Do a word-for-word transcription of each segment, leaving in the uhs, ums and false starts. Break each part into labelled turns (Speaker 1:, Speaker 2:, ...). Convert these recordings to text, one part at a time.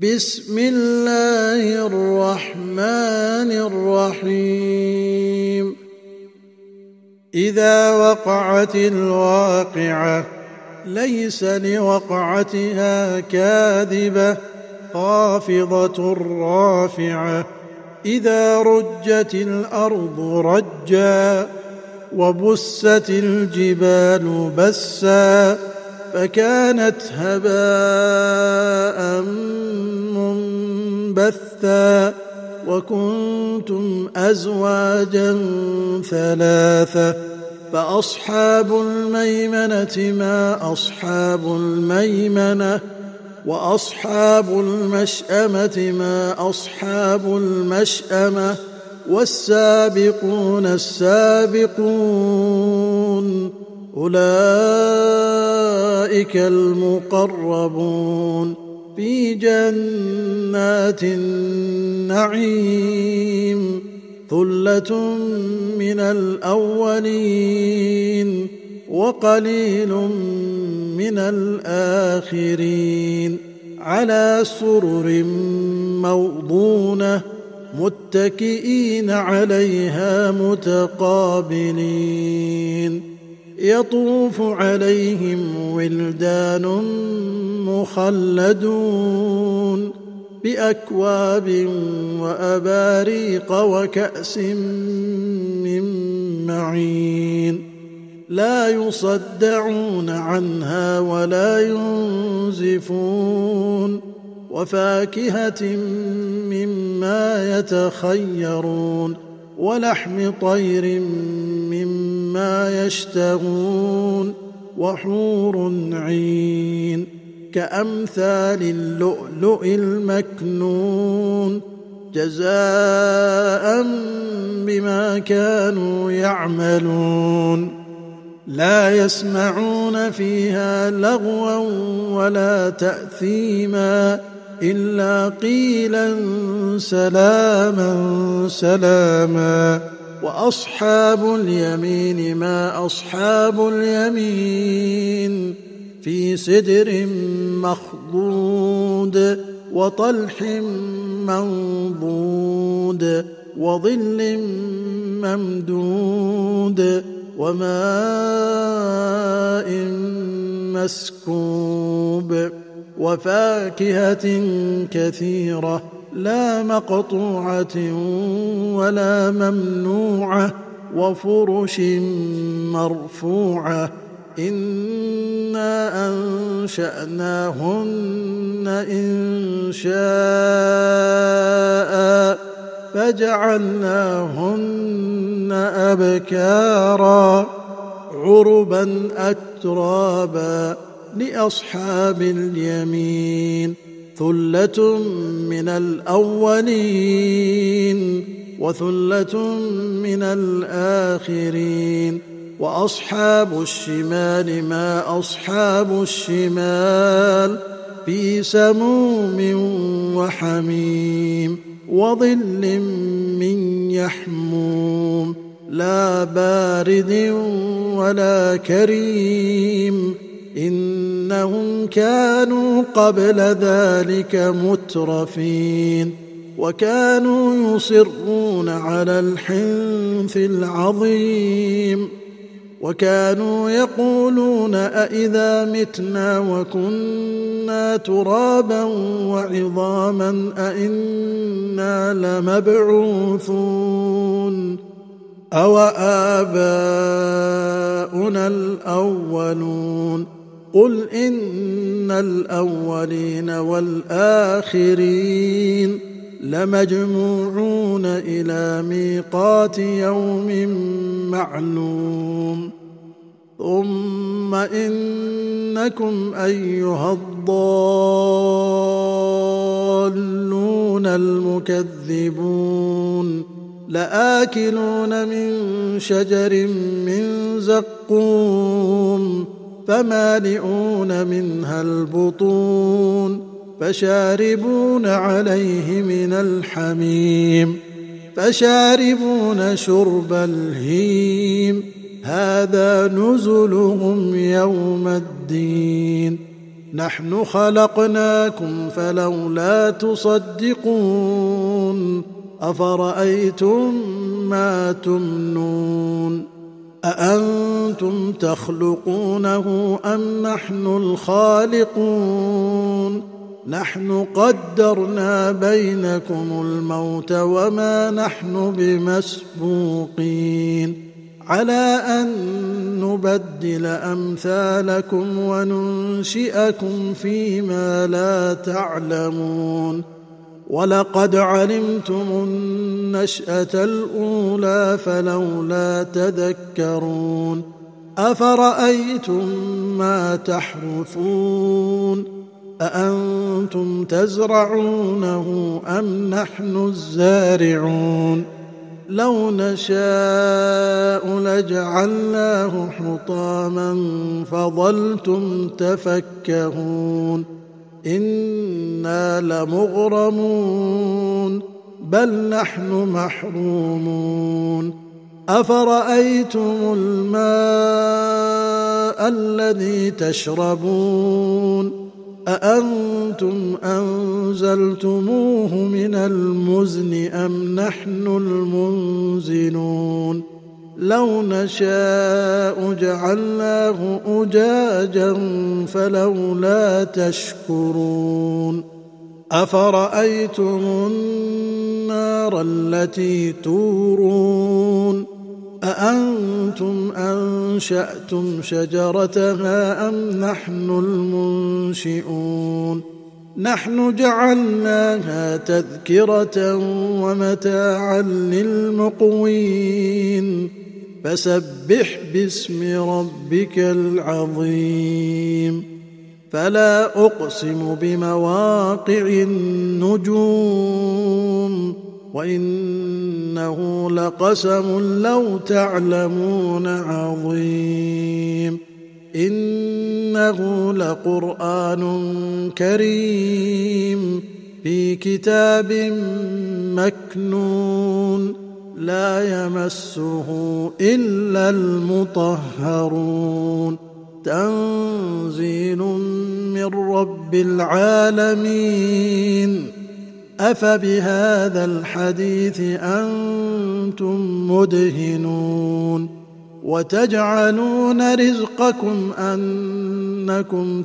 Speaker 1: بسم الله الرحمن الرحيم. إذا وقعت الواقعة ليس لوقعتها كاذبة خافضة رافعة. إذا رجت الأرض رجا وبست الجبال بسا فكانت هباء منبثا وكنتم أزواجا ثلاثة. فأصحاب الميمنة ما أصحاب الميمنة وأصحاب المشأمة ما أصحاب المشأمة والسابقون السابقون أولئك المقربون في جنات النعيم. ثلة من الأولين وقليل من الآخرين على سرر موضونة متكئين عليها متقابلين. يطوف عليهم ولدان مخلدون بأكواب وأباريق وكأس من معين لا يصدعون عنها ولا ينزفون. وفاكهة مما يتخيرون ولحم طير مما يشتهون وحور عين كأمثال اللؤلؤ المكنون جزاء بما كانوا يعملون. لا يسمعون فيها لغوا ولا تأثيما إلا قيلا سلاما سلاما. وأصحاب اليمين ما أصحاب اليمين في سدر مخضود وطلح منضود وظل ممدود وماء مسكوب وفاكهة كثيرة لا مقطوعة ولا ممنوعة وفرش مرفوعة. إنا أنشأناهن إنشاء فجعلناهن أبكارا عربا أترابا لأصحاب اليمين. ثلة من الأولين وثلة من الآخرين. وأصحاب الشمال ما أصحاب الشمال في سموم وحميم وظل من يحموم لا بارد ولا كريم. إنهم كانوا قبل ذلك مترفين وكانوا يصرون على الحنث العظيم وكانوا يقولون أئذا متنا وكنا ترابا وعظاما أئنا لمبعوثون أو آباؤنا الأولون. قل إن الأولين والآخرين لمجموعون إلى ميقات يوم معلوم. ثم إنكم أيها الضالون المكذبون لآكلون من شجر من زقوم فمالئون منها البطون فشاربون عليه من الحميم فشاربون شرب الهيم هذا نزلهم يوم الدين. نحن خلقناكم فلولا تصدقون أفرأيتم ما تمنون أأنتم تخلقونه أم نحن الخالقون نحن قدرنا بينكم الموت وما نحن بمسبوقين على أن نبدل أمثالكم وننشئكم فيما لا تعلمون ولقد علمتم النشأة الأولى فلولا تذكرون أفرأيتم ما تحرثون أأنتم تزرعونه أم نحن الزارعون لو نشاء لجعلناه حطاما فظلتم تفكهون إنا لمغرمون بل نحن محرومون أفرأيتم الماء الذي تشربون أأنتم أنزلتموه من المزن أم نحن المنزلون لو نشاء جعلناه أجاجا فلولا تشكرون أفرأيتم النار التي تورون أأنتم أنشأتم شجرتها أم نحن المنشئون نحن جعلناها تذكرة ومتاعا للمقوين فسبح باسم ربك العظيم فلا أقسم بمواقع النجوم وإنه لقسم لو تعلمون عظيم إنه لقرآن كريم في كتاب مكنون لا يمسه إلا المطهرون تنزيل من رب العالمين أفبهذا الحديث أنتم مدهنون وتجعلون رزقكم أنكم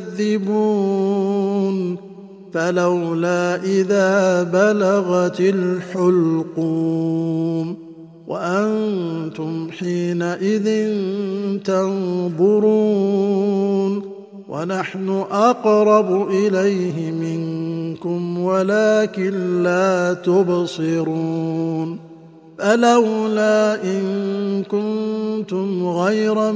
Speaker 1: تكذبون فلولا إذا بلغت الحلقوم وأنتم حينئذ تنظرون ونحن أقرب إليه منكم ولكن لا تبصرون فلولا إن كنتم غير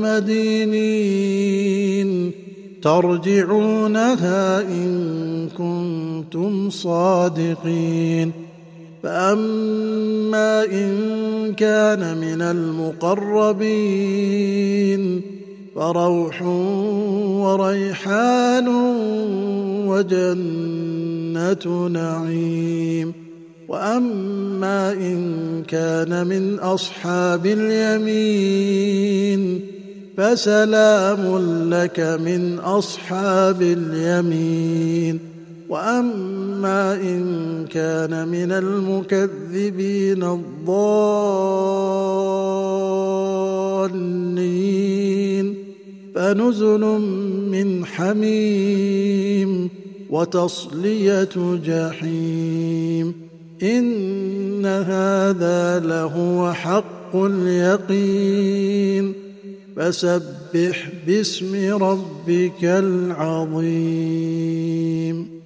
Speaker 1: مدينين ترجعونها إن كنتم صادقين فأما إن كان من المقربين فروح وريحان وجنة نعيم وأما إن كان من أصحاب اليمين فسلام لك من أصحاب اليمين وأما إن كان من المكذبين الضالين فنزل من حميم وتصلية جحيم إن هذا لهو حق اليقين فسبح باسم ربك العظيم.